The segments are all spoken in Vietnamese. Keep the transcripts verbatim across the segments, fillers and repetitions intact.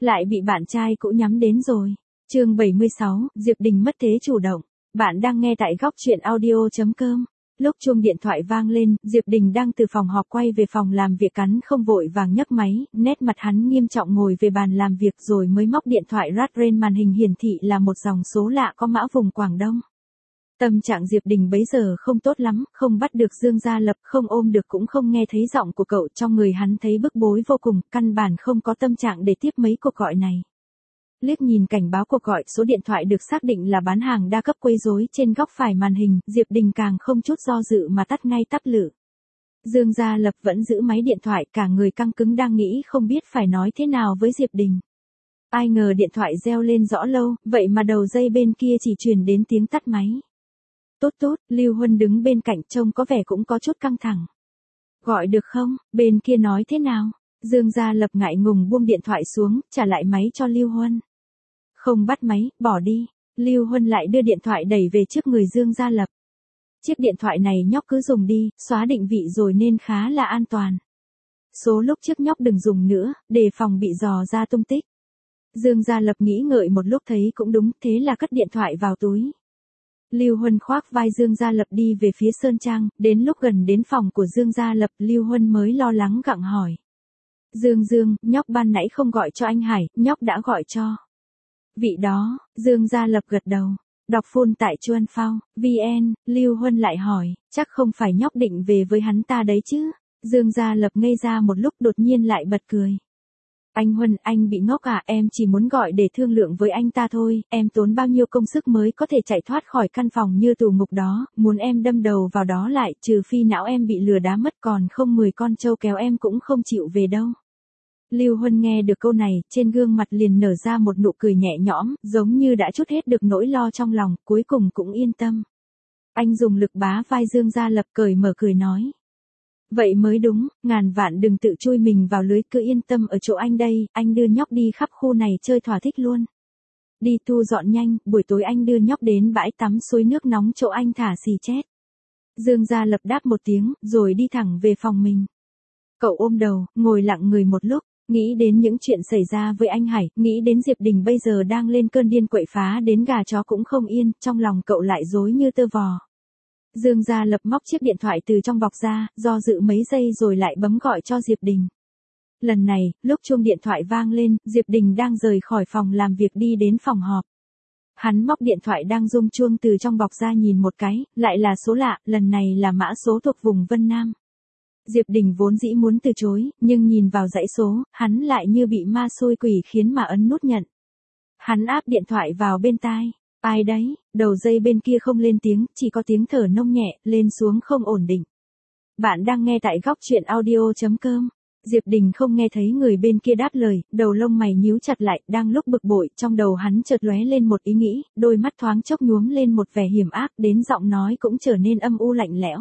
lại bị bạn trai cũ nhắm đến rồi. Chương bảy mươi sáu, Diệp Đình mất thế chủ động. Bạn đang nghe tại góc truyện audio chấm com. Lúc chuông điện thoại vang lên, Diệp Đình đang từ phòng họp quay về phòng làm việc cắn không vội vàng nhấc máy, nét mặt hắn nghiêm trọng ngồi về bàn làm việc rồi mới móc điện thoại rát rên màn hình hiển thị là một dòng số lạ có mã vùng Quảng Đông. Tâm trạng Diệp Đình bấy giờ không tốt lắm, không bắt được Dương Gia Lập, không ôm được cũng không nghe thấy giọng của cậu, trong người hắn thấy bức bối vô cùng, căn bản không có tâm trạng để tiếp mấy cuộc gọi này. Liếc nhìn cảnh báo cuộc gọi, số điện thoại được xác định là bán hàng đa cấp quấy rối trên góc phải màn hình, Diệp Đình càng không chút do dự mà tắt ngay tắp lự. Dương Gia Lập vẫn giữ máy điện thoại, cả người căng cứng đang nghĩ không biết phải nói thế nào với Diệp Đình. Ai ngờ điện thoại reo lên rõ lâu, vậy mà đầu dây bên kia chỉ truyền đến tiếng tắt máy. Tốt tốt, Lưu Huân đứng bên cạnh trông có vẻ cũng có chút căng thẳng. Gọi được không, bên kia nói thế nào? Dương Gia Lập ngại ngùng buông điện thoại xuống, trả lại máy cho Lưu Huân. Không bắt máy, bỏ đi. Lưu Huân lại đưa điện thoại đẩy về trước người Dương Gia Lập. Chiếc điện thoại này nhóc cứ dùng đi, xóa định vị rồi nên khá là an toàn. Số lúc trước nhóc đừng dùng nữa, đề phòng bị dò ra tung tích. Dương Gia Lập nghĩ ngợi một lúc thấy cũng đúng, thế là cất điện thoại vào túi. Lưu Huân khoác vai Dương Gia Lập đi về phía Sơn Trang, đến lúc gần đến phòng của Dương Gia Lập, Lưu Huân mới lo lắng gặng hỏi. Dương Dương, nhóc ban nãy không gọi cho anh Hải, nhóc đã gọi cho. Vị đó, Dương Gia Lập gật đầu. Đọc full tại Chuan Phao, vn, Lưu Huân lại hỏi, chắc không phải nhóc định về với hắn ta đấy chứ? Dương Gia Lập ngây ra một lúc đột nhiên lại bật cười. Anh Huân, anh bị ngốc à, em chỉ muốn gọi để thương lượng với anh ta thôi, em tốn bao nhiêu công sức mới có thể chạy thoát khỏi căn phòng như tù ngục đó, muốn em đâm đầu vào đó lại, trừ phi não em bị lừa đá mất, còn không mười con trâu kéo em cũng không chịu về đâu. Lưu Huân nghe được câu này, trên gương mặt liền nở ra một nụ cười nhẹ nhõm, giống như đã trút hết được nỗi lo trong lòng, cuối cùng cũng yên tâm. Anh dùng lực bá vai Dương Gia Lập cởi mở cười nói. Vậy mới đúng, ngàn vạn đừng tự chui mình vào lưới, cứ yên tâm ở chỗ anh đây, anh đưa nhóc đi khắp khu này chơi thỏa thích luôn. Đi thu dọn nhanh, buổi tối anh đưa nhóc đến bãi tắm suối nước nóng chỗ anh thả xì chết. Dương Gia Lập đáp một tiếng, rồi đi thẳng về phòng mình. Cậu ôm đầu, ngồi lặng người một lúc, nghĩ đến những chuyện xảy ra với anh Hải, nghĩ đến Diệp Đình bây giờ đang lên cơn điên quậy phá đến gà chó cũng không yên, trong lòng cậu lại rối như tơ vò. Dương Gia Lập móc chiếc điện thoại từ trong bọc ra, do dự mấy giây rồi lại bấm gọi cho Diệp Đình. Lần này, lúc chuông điện thoại vang lên, Diệp Đình đang rời khỏi phòng làm việc đi đến phòng họp. Hắn móc điện thoại đang rung chuông từ trong bọc ra nhìn một cái, lại là số lạ, lần này là mã số thuộc vùng Vân Nam. Diệp Đình vốn dĩ muốn từ chối, nhưng nhìn vào dãy số, hắn lại như bị ma xui quỷ khiến mà ấn nút nhận. Hắn áp điện thoại vào bên tai. Ai đấy, đầu dây bên kia không lên tiếng, chỉ có tiếng thở nông nhẹ, lên xuống không ổn định. Bạn đang nghe tại góc truyện audio chấm com. Diệp Đình không nghe thấy người bên kia đáp lời, đầu lông mày nhíu chặt lại, đang lúc bực bội, trong đầu hắn chợt lóe lên một ý nghĩ, đôi mắt thoáng chốc nhuốm lên một vẻ hiểm ác, đến giọng nói cũng trở nên âm u lạnh lẽo.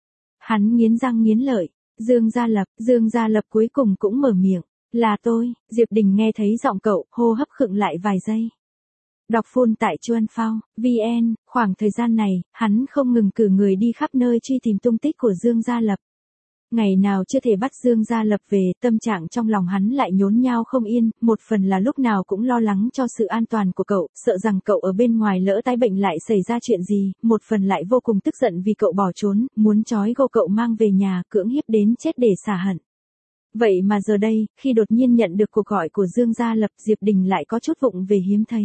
Hắn nghiến răng nghiến lợi, Dương Gia Lập, Dương Gia Lập cuối cùng cũng mở miệng, là tôi. Diệp Đình nghe thấy giọng cậu, hô hấp khựng lại vài giây. Đọc full tại Chuan Phao, vn, khoảng thời gian này, hắn không ngừng cử người đi khắp nơi truy tìm tung tích của Dương Gia Lập. Ngày nào chưa thể bắt Dương Gia Lập về, tâm trạng trong lòng hắn lại nhốn nhao không yên, một phần là lúc nào cũng lo lắng cho sự an toàn của cậu, sợ rằng cậu ở bên ngoài lỡ tái bệnh lại xảy ra chuyện gì, một phần lại vô cùng tức giận vì cậu bỏ trốn, muốn trói gô cậu mang về nhà, cưỡng hiếp đến chết để xả hận. Vậy mà giờ đây, khi đột nhiên nhận được cuộc gọi của Dương Gia Lập, Diệp Đình lại có chút vụng về hiếm thấy.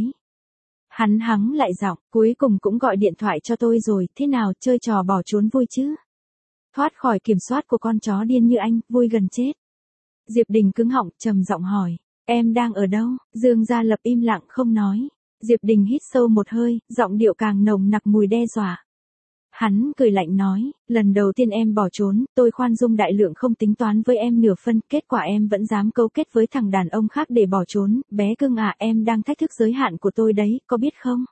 Hắn hắng lại giọng, cuối cùng cũng gọi điện thoại cho tôi rồi, thế nào, chơi trò bỏ trốn vui chứ? Thoát khỏi kiểm soát của con chó điên như anh, vui gần chết. Diệp Đình cứng họng, trầm giọng hỏi, em đang ở đâu? Dương Gia Lập im lặng không nói. Diệp Đình hít sâu một hơi, giọng điệu càng nồng nặc mùi đe dọa. Hắn cười lạnh nói, lần đầu tiên em bỏ trốn, tôi khoan dung đại lượng không tính toán với em nửa phân, kết quả em vẫn dám cấu kết với thằng đàn ông khác để bỏ trốn, bé cưng à, em đang thách thức giới hạn của tôi đấy, có biết không?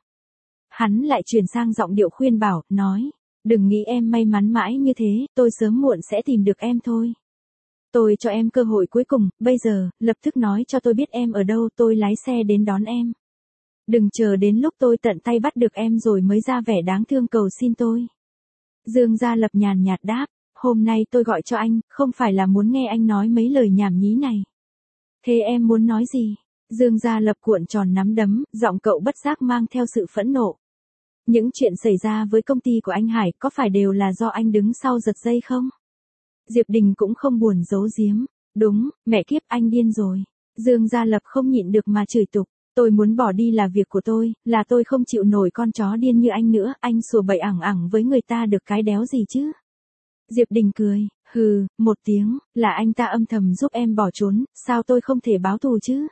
Hắn lại chuyển sang giọng điệu khuyên bảo, nói, đừng nghĩ em may mắn mãi như thế, tôi sớm muộn sẽ tìm được em thôi. Tôi cho em cơ hội cuối cùng, bây giờ, lập tức nói cho tôi biết em ở đâu, tôi lái xe đến đón em. Đừng chờ đến lúc tôi tận tay bắt được em rồi mới ra vẻ đáng thương cầu xin tôi. Dương Gia Lập nhàn nhạt đáp, hôm nay tôi gọi cho anh, không phải là muốn nghe anh nói mấy lời nhảm nhí này. Thế em muốn nói gì? Dương Gia Lập cuộn tròn nắm đấm, giọng cậu bất giác mang theo sự phẫn nộ. Những chuyện xảy ra với công ty của anh Hải có phải đều là do anh đứng sau giật dây không? Diệp Đình cũng không buồn giấu giếm. Đúng, mẹ kiếp anh điên rồi. Dương Gia Lập không nhịn được mà chửi tục. Tôi muốn bỏ đi là việc của tôi, là tôi không chịu nổi con chó điên như anh nữa, anh sủa bậy ẳng ẳng với người ta được cái đéo gì chứ. Diệp Đình cười, hừ, một tiếng, là anh ta âm thầm giúp em bỏ trốn, sao tôi không thể báo thù chứ?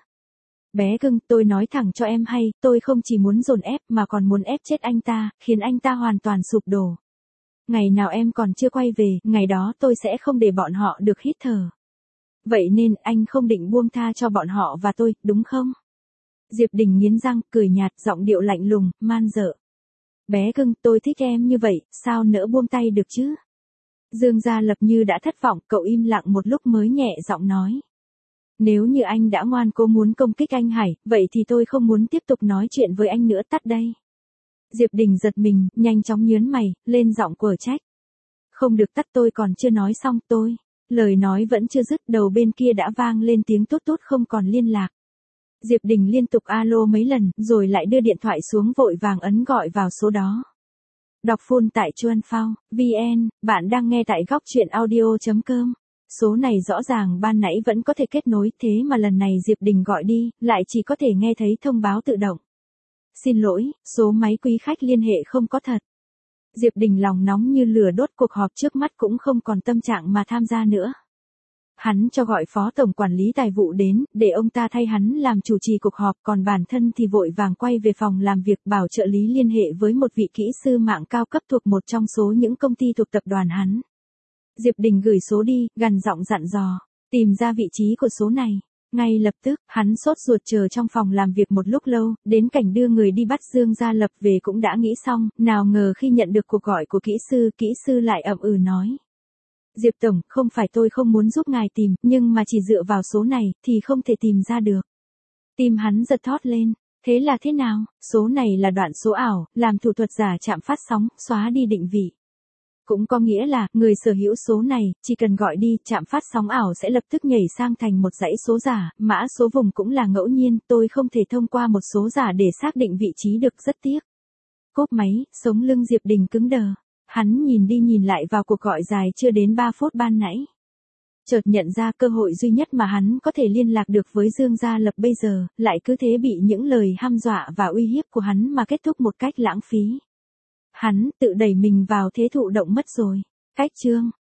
Bé cưng, tôi nói thẳng cho em hay, tôi không chỉ muốn dồn ép mà còn muốn ép chết anh ta, khiến anh ta hoàn toàn sụp đổ. Ngày nào em còn chưa quay về, ngày đó tôi sẽ không để bọn họ được hít thở. Vậy nên anh không định buông tha cho bọn họ và tôi, đúng không? Diệp Đình nghiến răng, cười nhạt, giọng điệu lạnh lùng, man dợ. Bé cưng, tôi thích em như vậy, sao nỡ buông tay được chứ? Dương Gia Lập như đã thất vọng, cậu im lặng một lúc mới nhẹ giọng nói. Nếu như anh đã ngoan cố muốn công kích anh Hải, vậy thì tôi không muốn tiếp tục nói chuyện với anh nữa, tắt đây. Diệp Đình giật mình, nhanh chóng nhớn mày, lên giọng quở trách. Không được tắt, tôi còn chưa nói xong, tôi. Lời nói vẫn chưa dứt, đầu bên kia đã vang lên tiếng tút tút không còn liên lạc. Diệp Đình liên tục alo mấy lần, rồi lại đưa điện thoại xuống vội vàng ấn gọi vào số đó. Đọc full tại chuan phao chấm vn, bạn đang nghe tại góc truyện audio chấm com. Số này rõ ràng ban nãy vẫn có thể kết nối, thế mà lần này Diệp Đình gọi đi, lại chỉ có thể nghe thấy thông báo tự động. Xin lỗi, số máy quý khách liên hệ không có thật. Diệp Đình lòng nóng như lửa đốt, cuộc họp trước mắt cũng không còn tâm trạng mà tham gia nữa. Hắn cho gọi phó tổng quản lý tài vụ đến, để ông ta thay hắn làm chủ trì cuộc họp, còn bản thân thì vội vàng quay về phòng làm việc bảo trợ lý liên hệ với một vị kỹ sư mạng cao cấp thuộc một trong số những công ty thuộc tập đoàn hắn. Diệp Đình gửi số đi, gằn giọng dặn dò, tìm ra vị trí của số này. Ngay lập tức, hắn sốt ruột chờ trong phòng làm việc một lúc lâu, đến cảnh đưa người đi bắt Dương Gia Lập về cũng đã nghĩ xong, nào ngờ khi nhận được cuộc gọi của kỹ sư, kỹ sư lại ậm ừ nói. Diệp Tổng, không phải tôi không muốn giúp ngài tìm, nhưng mà chỉ dựa vào số này, thì không thể tìm ra được. Tim hắn giật thót lên, thế là thế nào, số này là đoạn số ảo, làm thủ thuật giả trạm phát sóng, xóa đi định vị. Cũng có nghĩa là, người sở hữu số này, chỉ cần gọi đi, trạm phát sóng ảo sẽ lập tức nhảy sang thành một dãy số giả, mã số vùng cũng là ngẫu nhiên, tôi không thể thông qua một số giả để xác định vị trí được, rất tiếc. Cốp máy, sống lưng Diệp Đình cứng đờ. Hắn nhìn đi nhìn lại vào cuộc gọi dài chưa đến ba phút ban nãy. Chợt nhận ra cơ hội duy nhất mà hắn có thể liên lạc được với Dương Gia Lập bây giờ, lại cứ thế bị những lời hăm dọa và uy hiếp của hắn mà kết thúc một cách lãng phí. Hắn tự đẩy mình vào thế thụ động mất rồi. Cách chương